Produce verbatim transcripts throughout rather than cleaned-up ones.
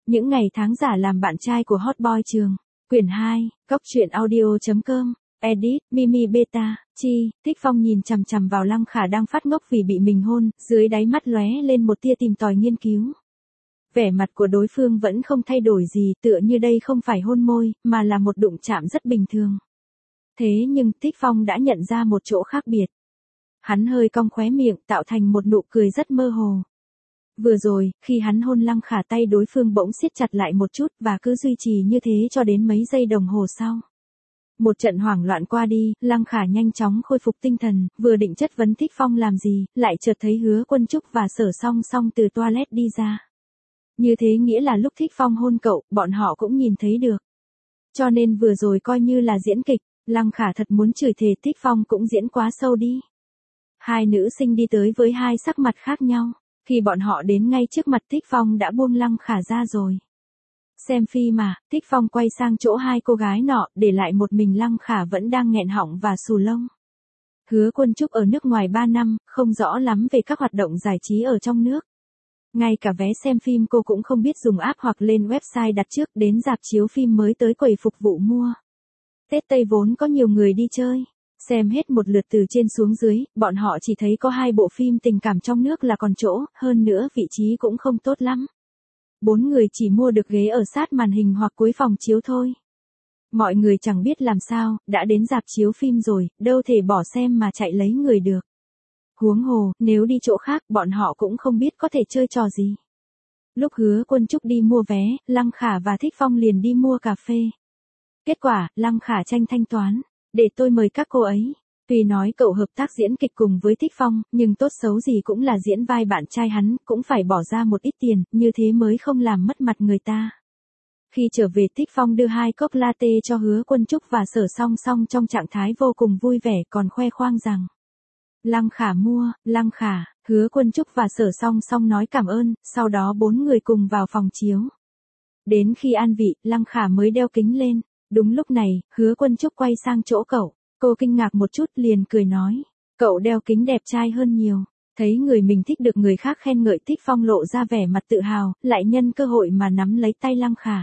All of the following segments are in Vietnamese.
Những ngày tháng giả làm bạn trai của Hot Boy Trường. Quyển hai, Góc truyện audio.com. Edit, Mimi Beta, Chi. Thích Phong nhìn chằm chằm vào Lăng Khả đang phát ngốc vì bị mình hôn, dưới đáy mắt lóe lên một tia tìm tòi nghiên cứu. Vẻ mặt của đối phương vẫn không thay đổi gì, tựa như đây không phải hôn môi, mà là một đụng chạm rất bình thường. Thế nhưng Thích Phong đã nhận ra một chỗ khác biệt. Hắn hơi cong khóe miệng tạo thành một nụ cười rất mơ hồ. Vừa rồi, khi hắn hôn Lăng Khả tay đối phương bỗng siết chặt lại một chút và cứ duy trì như thế cho đến mấy giây đồng hồ sau. Một trận hoảng loạn qua đi, Lăng Khả nhanh chóng khôi phục tinh thần, vừa định chất vấn Thích Phong làm gì, lại chợt thấy Hứa Quân Trúc và Sở Song Song từ toilet đi ra. Như thế nghĩa là lúc Thích Phong hôn cậu, bọn họ cũng nhìn thấy được. Cho nên vừa rồi coi như là diễn kịch, Lăng Khả thật muốn chửi thề Thích Phong cũng diễn quá sâu đi. Hai nữ sinh đi tới với hai sắc mặt khác nhau. Khi bọn họ đến ngay trước mặt Thích Phong đã buông Lăng Khả ra rồi. Xem phim mà, Thích Phong quay sang chỗ hai cô gái nọ, để lại một mình Lăng Khả vẫn đang nghẹn họng và xù lông. Hứa Quân Trúc ở nước ngoài ba năm, không rõ lắm về các hoạt động giải trí ở trong nước. Ngay cả vé xem phim cô cũng không biết dùng app hoặc lên website đặt trước, đến rạp chiếu phim mới tới quầy phục vụ mua. Tết Tây vốn có nhiều người đi chơi. Xem hết một lượt từ trên xuống dưới, bọn họ chỉ thấy có hai bộ phim tình cảm trong nước là còn chỗ, hơn nữa vị trí cũng không tốt lắm. Bốn người chỉ mua được ghế ở sát màn hình hoặc cuối phòng chiếu thôi. Mọi người chẳng biết làm sao, đã đến rạp chiếu phim rồi, đâu thể bỏ xem mà chạy lấy người được. Huống hồ, nếu đi chỗ khác, bọn họ cũng không biết có thể chơi trò gì. Lúc Hứa Quân Trúc đi mua vé, Lăng Khả và Thích Phong liền đi mua cà phê. Kết quả, Lăng Khả tranh thanh toán. Để tôi mời các cô ấy. Tuy nói cậu hợp tác diễn kịch cùng với Thích Phong, nhưng tốt xấu gì cũng là diễn vai bạn trai hắn, cũng phải bỏ ra một ít tiền, như thế mới không làm mất mặt người ta. Khi trở về Thích Phong đưa hai cốc latte cho Hứa Quân Trúc và Sở Song Song trong trạng thái vô cùng vui vẻ, còn khoe khoang rằng Lăng Khả mua, Lăng Khả. Hứa Quân Trúc và Sở Song Song nói cảm ơn, sau đó bốn người cùng vào phòng chiếu. Đến khi an vị, Lăng Khả mới đeo kính lên. Đúng lúc này, Hứa Quân Trúc quay sang chỗ cậu. Cô kinh ngạc một chút liền cười nói. Cậu đeo kính đẹp trai hơn nhiều. Thấy người mình thích được người khác khen ngợi, Thích Phong lộ ra vẻ mặt tự hào, lại nhân cơ hội mà nắm lấy tay Lăng Khả.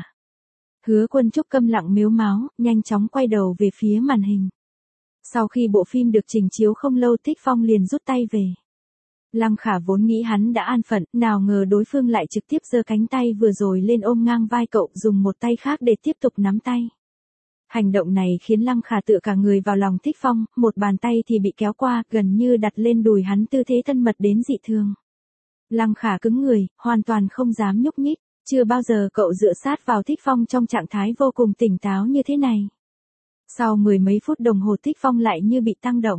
Hứa Quân Trúc câm lặng mếu máo, nhanh chóng quay đầu về phía màn hình. Sau khi bộ phim được trình chiếu không lâu, Thích Phong liền rút tay về. Lăng Khả vốn nghĩ hắn đã an phận, nào ngờ đối phương lại trực tiếp giơ cánh tay vừa rồi lên ôm ngang vai cậu, dùng một tay khác để tiếp tục nắm tay. Hành động này khiến Lăng Khả tựa cả người vào lòng Thích Phong, một bàn tay thì bị kéo qua, gần như đặt lên đùi hắn, tư thế thân mật đến dị thường. Lăng Khả cứng người, hoàn toàn không dám nhúc nhích, chưa bao giờ cậu dựa sát vào Thích Phong trong trạng thái vô cùng tỉnh táo như thế này. Sau mười mấy phút đồng hồ Thích Phong lại như bị tăng động.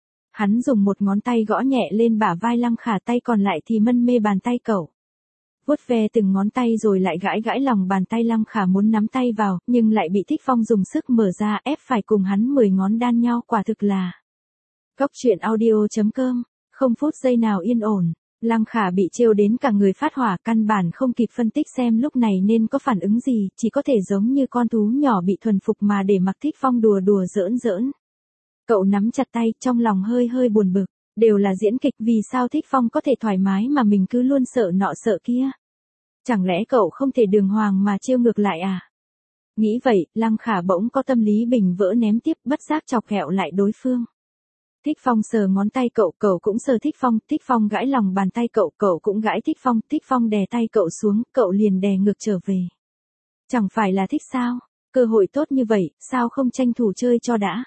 Hắn dùng một ngón tay gõ nhẹ lên bả vai Lăng Khả, tay còn lại thì mân mê bàn tay cậu. Vuốt ve từng ngón tay rồi lại gãi gãi lòng bàn tay. Lăng Khả muốn nắm tay vào, nhưng lại bị Thích Phong dùng sức mở ra, ép phải cùng hắn mười ngón đan nhau, quả thực là Góc truyện audio.com, không phút giây nào yên ổn. Lăng Khả bị trêu đến cả người phát hỏa, căn bản không kịp phân tích xem lúc này nên có phản ứng gì, chỉ có thể giống như con thú nhỏ bị thuần phục mà để mặc Thích Phong đùa đùa giỡn giỡn. Cậu nắm chặt tay, trong lòng hơi hơi buồn bực, đều là diễn kịch, vì sao Thích Phong có thể thoải mái mà mình cứ luôn sợ nọ sợ kia? Chẳng lẽ cậu không thể đường hoàng mà trêu ngược lại à? Nghĩ vậy, Lăng Khả bỗng có tâm lý bình vỡ ném tiếp, bất giác chọc ghẹo lại đối phương. Thích Phong sờ ngón tay cậu, cậu cũng sờ Thích Phong, Thích Phong gãi lòng bàn tay cậu, cậu cũng gãi Thích Phong, Thích Phong đè tay cậu xuống, cậu liền đè ngược trở về. Chẳng phải là thích sao? Cơ hội tốt như vậy, sao không tranh thủ chơi cho đã?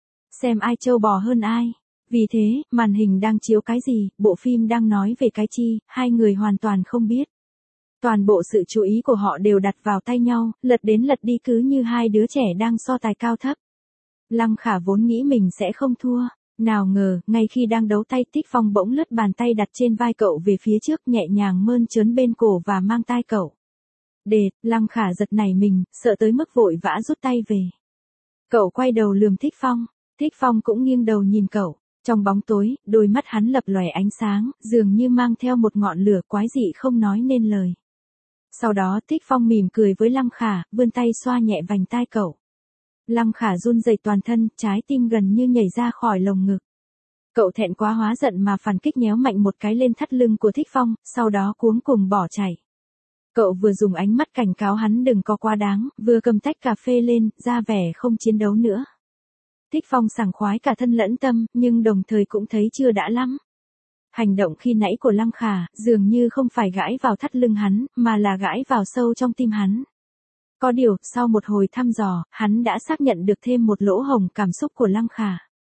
Xem ai trâu bò hơn ai. Vì thế, màn hình đang chiếu cái gì, bộ phim đang nói về cái chi, hai người hoàn toàn không biết. Toàn bộ sự chú ý của họ đều đặt vào tay nhau, lật đến lật đi cứ như hai đứa trẻ đang so tài cao thấp. Lăng Khả vốn nghĩ mình sẽ không thua. Nào ngờ, ngay khi đang đấu tay, Thích Phong bỗng lướt bàn tay đặt trên vai cậu về phía trước, nhẹ nhàng mơn trớn bên cổ và mang tai cậu. Đệt, Lăng Khả giật nảy mình, sợ tới mức vội vã rút tay về. Cậu quay đầu lườm Thích Phong, Thích Phong cũng nghiêng đầu nhìn cậu. Trong bóng tối, đôi mắt hắn lập lòe ánh sáng, dường như mang theo một ngọn lửa quái dị không nói nên lời. Sau đó Thích Phong mỉm cười với Lăng Khả, vươn tay xoa nhẹ vành tai cậu. Lăng Khả run rẩy toàn thân, trái tim gần như nhảy ra khỏi lồng ngực. Cậu thẹn quá hóa giận mà phản kích, nhéo mạnh một cái lên thắt lưng của Thích Phong, sau đó cuống cuồng bỏ chạy. Cậu vừa dùng ánh mắt cảnh cáo hắn đừng có quá đáng, vừa cầm tách cà phê lên, ra vẻ không chiến đấu nữa. Thích Phong sảng khoái cả thân lẫn tâm, nhưng đồng thời cũng thấy chưa đã lắm. Hành động khi nãy của Lăng Khả, dường như không phải gãi vào thắt lưng hắn, mà là gãi vào sâu trong tim hắn. Có điều, sau một hồi thăm dò, hắn đã xác nhận được thêm một lỗ hổng cảm xúc của Lăng Khả.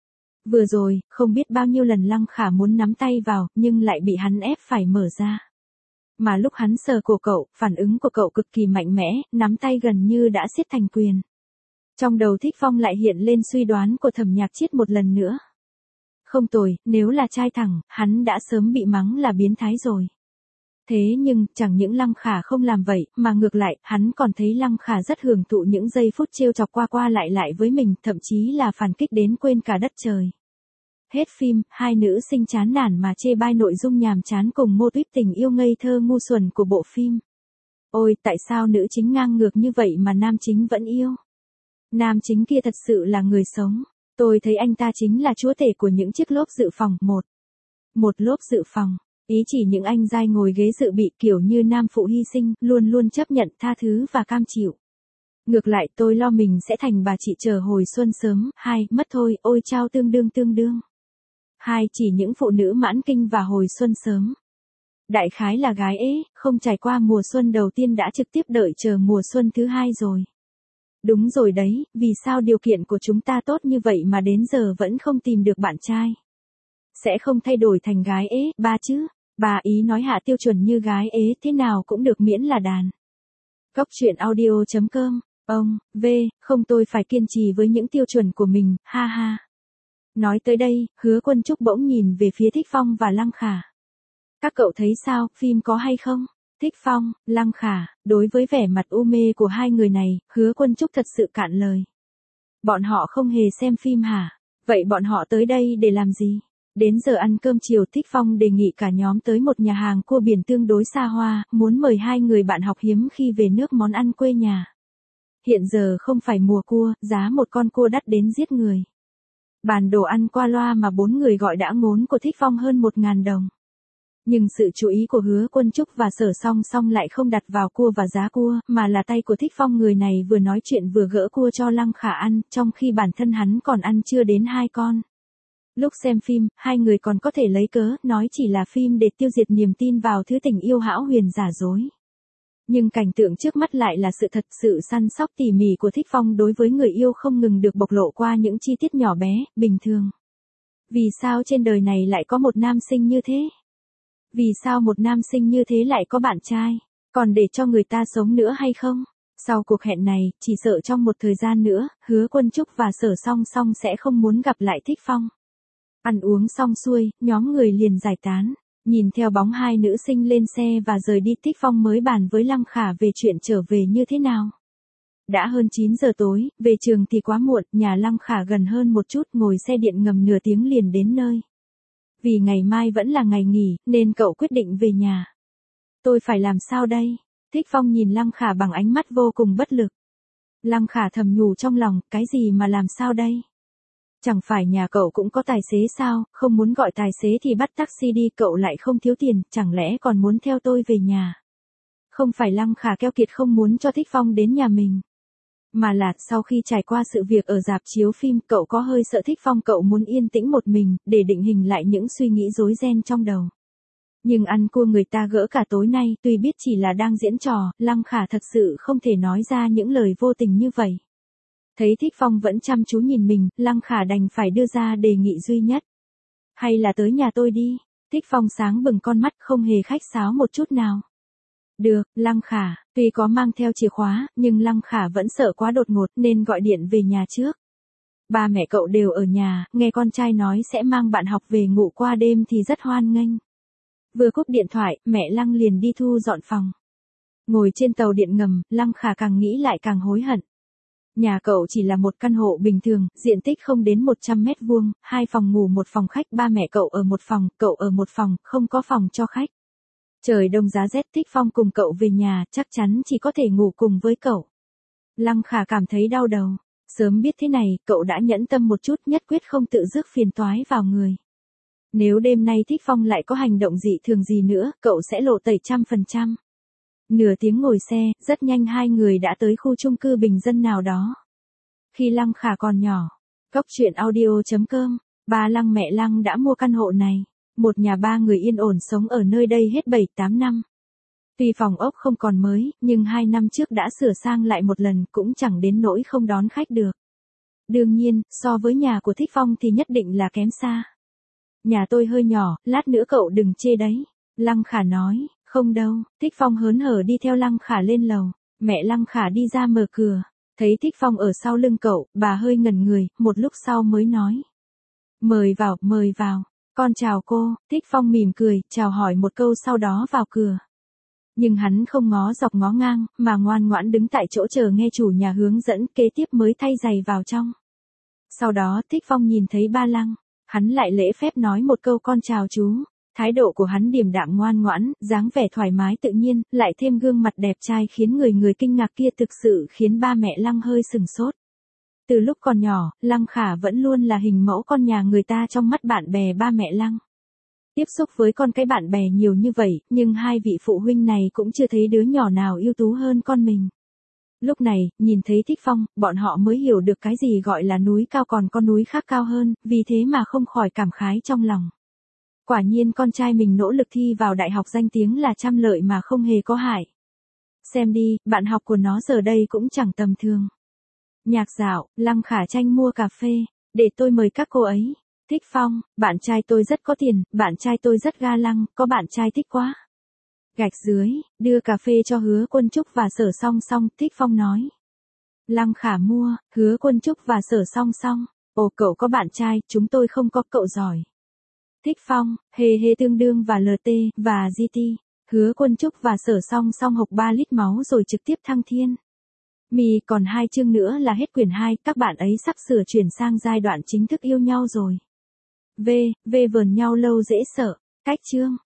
Vừa rồi, không biết bao nhiêu lần Lăng Khả muốn nắm tay vào, nhưng lại bị hắn ép phải mở ra. Mà lúc hắn sờ cổ cậu, phản ứng của cậu cực kỳ mạnh mẽ, nắm tay gần như đã siết thành quyền. Trong đầu Thích Phong lại hiện lên suy đoán của Thẩm Nhạc Chiết một lần nữa. Không tồi, nếu là trai thẳng, hắn đã sớm bị mắng là biến thái rồi. Thế nhưng, chẳng những Lăng Khả không làm vậy, mà ngược lại, hắn còn thấy Lăng Khả rất hưởng thụ những giây phút trêu chọc qua qua lại lại với mình, thậm chí là phản kích đến quên cả đất trời. Hết phim, hai nữ sinh chán nản mà chê bai nội dung nhàm chán cùng mô típ tình yêu ngây thơ ngu xuẩn của bộ phim. Ôi, tại sao nữ chính ngang ngược như vậy mà nam chính vẫn yêu? Nam chính kia thật sự là người sống. Tôi thấy anh ta chính là chúa tể của những chiếc lốp dự phòng. Một. Một lốp dự phòng. Ý chỉ những anh giai ngồi ghế dự bị kiểu như nam phụ hy sinh, luôn luôn chấp nhận tha thứ và cam chịu. Ngược lại tôi lo mình sẽ thành bà chị chờ hồi xuân sớm. Hai, mất thôi, ôi chao tương đương tương đương. Hai, chỉ những phụ nữ mãn kinh và hồi xuân sớm. Đại khái là gái ế, không trải qua mùa xuân đầu tiên đã trực tiếp đợi chờ mùa xuân thứ hai rồi. Đúng rồi đấy, vì sao điều kiện của chúng ta tốt như vậy mà đến giờ vẫn không tìm được bạn trai? Sẽ không thay đổi thành gái ế, ba chứ? Bà ý nói hạ tiêu chuẩn như gái ế thế nào cũng được miễn là đàn. Góc truyện audio chấm com, ông, V, không tôi phải kiên trì với những tiêu chuẩn của mình, ha ha. Nói tới đây, Hứa Quân Trúc bỗng nhìn về phía Thích Phong và Lăng Khả. Các cậu thấy sao, phim có hay không? Thích Phong, Lăng Khả, đối với vẻ mặt u mê của hai người này, Hứa Quân Trúc thật sự cạn lời. Bọn họ không hề xem phim hả? Vậy bọn họ tới đây để làm gì? Đến giờ ăn cơm chiều Thích Phong đề nghị cả nhóm tới một nhà hàng cua biển tương đối xa hoa, muốn mời hai người bạn học hiếm khi về nước món ăn quê nhà. Hiện giờ không phải mùa cua, giá một con cua đắt đến giết người. Bàn đồ ăn qua loa mà bốn người gọi đã ngốn của Thích Phong hơn một ngàn đồng. Nhưng sự chú ý của Hứa Quân Trúc và Sở Song Song lại không đặt vào cua và giá cua, mà là tay của Thích Phong người này vừa nói chuyện vừa gỡ cua cho Lăng Khả ăn, trong khi bản thân hắn còn ăn chưa đến hai con. Lúc xem phim, hai người còn có thể lấy cớ, nói chỉ là phim để tiêu diệt niềm tin vào thứ tình yêu hão huyền giả dối. Nhưng cảnh tượng trước mắt lại là sự thật sự săn sóc tỉ mỉ của Thích Phong đối với người yêu không ngừng được bộc lộ qua những chi tiết nhỏ bé, bình thường. Vì sao trên đời này lại có một nam sinh như thế? Vì sao một nam sinh như thế lại có bạn trai? Còn để cho người ta sống nữa hay không? Sau cuộc hẹn này, chỉ sợ trong một thời gian nữa, Hứa Quân Trúc và Sở Song Song sẽ không muốn gặp lại Thích Phong. Ăn uống xong xuôi, nhóm người liền giải tán. Nhìn theo bóng hai nữ sinh lên xe và rời đi, Thích Phong mới bàn với Lăng Khả về chuyện trở về như thế nào. Đã hơn chín giờ tối, về trường thì quá muộn, nhà Lăng Khả gần hơn một chút, ngồi xe điện ngầm nửa tiếng liền đến nơi. Vì ngày mai vẫn là ngày nghỉ, nên cậu quyết định về nhà. Tôi phải làm sao đây? Thích Phong nhìn Lăng Khả bằng ánh mắt vô cùng bất lực. Lăng Khả thầm nhủ trong lòng, cái gì mà làm sao đây? Chẳng phải nhà cậu cũng có tài xế sao, không muốn gọi tài xế thì bắt taxi đi, cậu lại không thiếu tiền, chẳng lẽ còn muốn theo tôi về nhà? Không phải Lăng Khả keo kiệt không muốn cho Thích Phong đến nhà mình. Mà là, sau khi trải qua sự việc ở rạp chiếu phim, cậu có hơi sợ Thích Phong, cậu muốn yên tĩnh một mình, để định hình lại những suy nghĩ rối ren trong đầu. Nhưng ăn cua người ta gỡ cả tối nay, tuy biết chỉ là đang diễn trò, Lăng Khả thật sự không thể nói ra những lời vô tình như vậy. Thấy Thích Phong vẫn chăm chú nhìn mình, Lăng Khả đành phải đưa ra đề nghị duy nhất. Hay là tới nhà tôi đi? Thích Phong sáng bừng con mắt, không hề khách sáo một chút nào. Được, Lăng Khả, tuy có mang theo chìa khóa, nhưng Lăng Khả vẫn sợ quá đột ngột nên gọi điện về nhà trước. Ba mẹ cậu đều ở nhà, nghe con trai nói sẽ mang bạn học về ngủ qua đêm thì rất hoan nghênh. Vừa cúp điện thoại, mẹ Lăng liền đi thu dọn phòng. Ngồi trên tàu điện ngầm, Lăng Khả càng nghĩ lại càng hối hận. Nhà cậu chỉ là một căn hộ bình thường, diện tích không đến một trăm mét vuông, hai phòng ngủ một phòng khách, ba mẹ cậu ở một phòng, cậu ở một phòng, không có phòng cho khách. Trời đông giá rét, Thích Phong cùng cậu về nhà, chắc chắn chỉ có thể ngủ cùng với cậu. Lăng Khả cảm thấy đau đầu. Sớm biết thế này, cậu đã nhẫn tâm một chút, nhất quyết không tự rước phiền toái vào người. Nếu đêm nay Thích Phong lại có hành động dị thường gì nữa, cậu sẽ lộ tẩy trăm phần trăm. Nửa tiếng ngồi xe, rất nhanh hai người đã tới khu chung cư bình dân nào đó. Khi Lăng Khả còn nhỏ, Cốc truyện audio chấm com, ba Lăng mẹ Lăng đã mua căn hộ này. Một nhà ba người yên ổn sống ở nơi đây hết bảy tám năm. Tuy phòng ốc không còn mới, nhưng hai năm trước đã sửa sang lại một lần cũng chẳng đến nỗi không đón khách được. Đương nhiên, so với nhà của Thích Phong thì nhất định là kém xa. Nhà tôi hơi nhỏ, lát nữa cậu đừng chê đấy. Lăng Khả nói, không đâu. Thích Phong hớn hở đi theo Lăng Khả lên lầu. Mẹ Lăng Khả đi ra mở cửa. Thấy Thích Phong ở sau lưng cậu, bà hơi ngẩn người, một lúc sau mới nói. Mời vào, mời vào. Con chào cô. Thích Phong mỉm cười, chào hỏi một câu sau đó vào cửa. Nhưng hắn không ngó dọc ngó ngang, mà ngoan ngoãn đứng tại chỗ chờ nghe chủ nhà hướng dẫn, kế tiếp mới thay giày vào trong. Sau đó Thích Phong nhìn thấy ba Lăng, hắn lại lễ phép nói một câu con chào chú. Thái độ của hắn điềm đạm ngoan ngoãn, dáng vẻ thoải mái tự nhiên, lại thêm gương mặt đẹp trai khiến người người kinh ngạc kia thực sự khiến ba mẹ Lăng hơi sừng sốt. Từ lúc còn nhỏ, Lăng Khả vẫn luôn là hình mẫu con nhà người ta trong mắt bạn bè ba mẹ Lăng. Tiếp xúc với con cái bạn bè nhiều như vậy, nhưng hai vị phụ huynh này cũng chưa thấy đứa nhỏ nào ưu tú hơn con mình. Lúc này, nhìn thấy Thích Phong, bọn họ mới hiểu được cái gì gọi là núi cao còn có núi khác cao hơn, vì thế mà không khỏi cảm khái trong lòng. Quả nhiên con trai mình nỗ lực thi vào đại học danh tiếng là trăm lợi mà không hề có hại. Xem đi, bạn học của nó giờ đây cũng chẳng tầm thường. Nhạc dạo, Lăng Khả tranh mua cà phê, để tôi mời các cô ấy. Thích Phong, bạn trai tôi rất có tiền, bạn trai tôi rất ga lăng, có bạn trai thích quá. Gạch dưới, đưa cà phê cho Hứa Quân Trúc và Sở Song Song, Thích Phong nói. Lăng Khả mua, Hứa Quân Trúc và Sở Song Song, ồ cậu có bạn trai, chúng tôi không có, cậu giỏi. Thích Phong, hề hề tương đương và lờ tê, và giê tê, Hứa Quân Trúc và Sở Song Song hộc ba lít máu rồi trực tiếp thăng thiên. Mì còn hai chương nữa là hết quyển hai, các bạn ấy sắp sửa chuyển sang giai đoạn chính thức yêu nhau rồi. V, V vờn nhau lâu dễ sợ, cách chương.